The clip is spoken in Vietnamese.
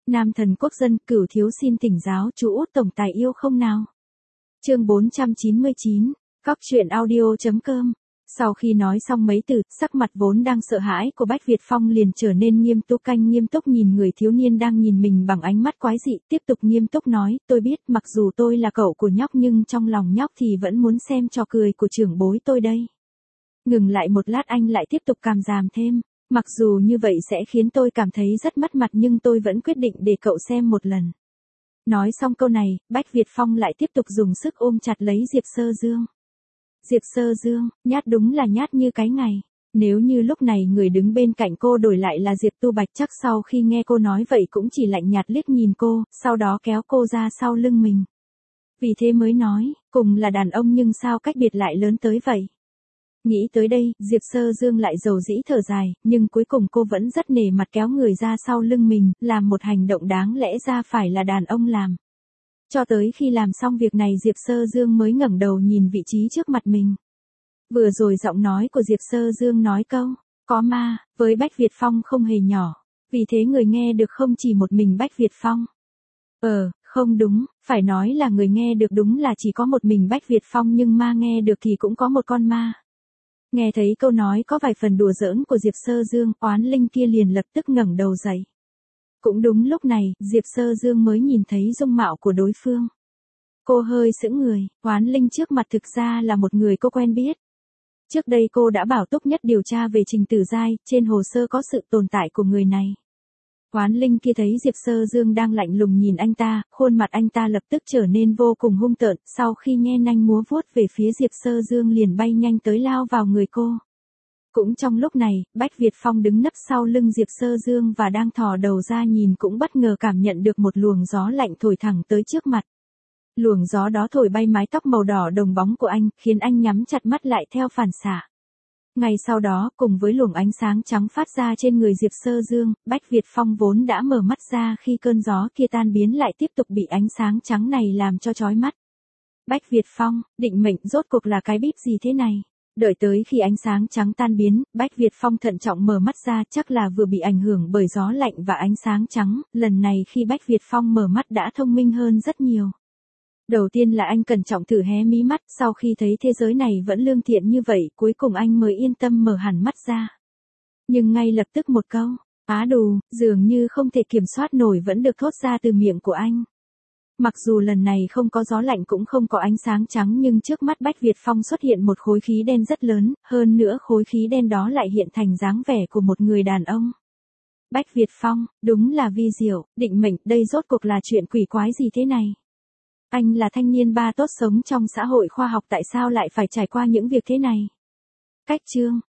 Nam thần quốc dân, Cửu thiếu xin thỉnh giáo chú Út tổng tài yêu không nào. Chương 499, Cóc truyện audio.com. Sau khi nói xong mấy từ, sắc mặt vốn đang sợ hãi của Bách Việt Phong liền trở nên nghiêm túc nhìn người thiếu niên đang nhìn mình bằng ánh mắt quái dị, tiếp tục nghiêm túc nói, tôi biết mặc dù tôi là cậu của nhóc nhưng trong lòng nhóc thì vẫn muốn xem trò cười của trưởng bối tôi đây. Ngừng lại một lát anh lại tiếp tục càm ràm thêm, mặc dù như vậy sẽ khiến tôi cảm thấy rất mất mặt nhưng tôi vẫn quyết định để cậu xem một lần. Nói xong câu này, Bách Việt Phong lại tiếp tục dùng sức ôm chặt lấy Diệp Sơ Dương. Diệp Sơ Dương, nhát đúng là nhát như cái ngày. Nếu như lúc này người đứng bên cạnh cô đổi lại là Diệp Tu Bạch chắc sau khi nghe cô nói vậy cũng chỉ lạnh nhạt liếc nhìn cô, sau đó kéo cô ra sau lưng mình. Vì thế mới nói, cùng là đàn ông nhưng sao cách biệt lại lớn tới vậy. Nghĩ tới đây, Diệp Sơ Dương lại dầu dĩ thở dài, nhưng cuối cùng cô vẫn rất nể mặt kéo người ra sau lưng mình, làm một hành động đáng lẽ ra phải là đàn ông làm. Cho tới khi làm xong việc này Diệp Sơ Dương mới ngẩng đầu nhìn vị trí trước mặt mình. Vừa rồi giọng nói của Diệp Sơ Dương nói câu, có ma, với Bách Việt Phong không hề nhỏ, vì thế người nghe được không chỉ một mình Bách Việt Phong. Không đúng, phải nói là người nghe được đúng là chỉ có một mình Bách Việt Phong nhưng ma nghe được thì cũng có một con ma. Nghe thấy câu nói có vài phần đùa giỡn của Diệp Sơ Dương, oán linh kia liền lập tức ngẩng đầu dậy. Cũng đúng lúc này, Diệp Sơ Dương mới nhìn thấy dung mạo của đối phương. Cô hơi sững người, oán linh trước mặt thực ra là một người cô quen biết. Trước đây cô đã bảo Túc Nhất điều tra về Trình Tử Giai, trên hồ sơ có sự tồn tại của người này. Oán linh kia thấy Diệp Sơ Dương đang lạnh lùng nhìn anh ta, khuôn mặt anh ta lập tức trở nên vô cùng hung tợn, sau khi nhe nanh múa vuốt về phía Diệp Sơ Dương liền bay nhanh tới lao vào người cô. Cũng trong lúc này, Bách Việt Phong đứng nấp sau lưng Diệp Sơ Dương và đang thò đầu ra nhìn cũng bất ngờ cảm nhận được một luồng gió lạnh thổi thẳng tới trước mặt. Luồng gió đó thổi bay mái tóc màu đỏ đồng bóng của anh, khiến anh nhắm chặt mắt lại theo phản xạ. Ngay sau đó, cùng với luồng ánh sáng trắng phát ra trên người Diệp Sơ Dương, Bách Việt Phong vốn đã mở mắt ra khi cơn gió kia tan biến lại tiếp tục bị ánh sáng trắng này làm cho chói mắt. Bách Việt Phong, định mệnh rốt cuộc là cái bíp gì thế này? Đợi tới khi ánh sáng trắng tan biến, Bách Việt Phong thận trọng mở mắt ra chắc là vừa bị ảnh hưởng bởi gió lạnh và ánh sáng trắng, lần này khi Bách Việt Phong mở mắt đã thông minh hơn rất nhiều. Đầu tiên là anh cẩn trọng thử hé mí mắt, sau khi thấy thế giới này vẫn lương thiện như vậy, cuối cùng anh mới yên tâm mở hẳn mắt ra. Nhưng ngay lập tức một câu, á đù, dường như không thể kiểm soát nổi vẫn được thốt ra từ miệng của anh. Mặc dù lần này không có gió lạnh cũng không có ánh sáng trắng nhưng trước mắt Bách Việt Phong xuất hiện một khối khí đen rất lớn, hơn nữa khối khí đen đó lại hiện thành dáng vẻ của một người đàn ông. Bách Việt Phong, đúng là vi diệu, định mệnh, đây rốt cuộc là chuyện quỷ quái gì thế này? Anh là thanh niên ba tốt sống trong xã hội khoa học tại sao lại phải trải qua những việc thế này? Cách chương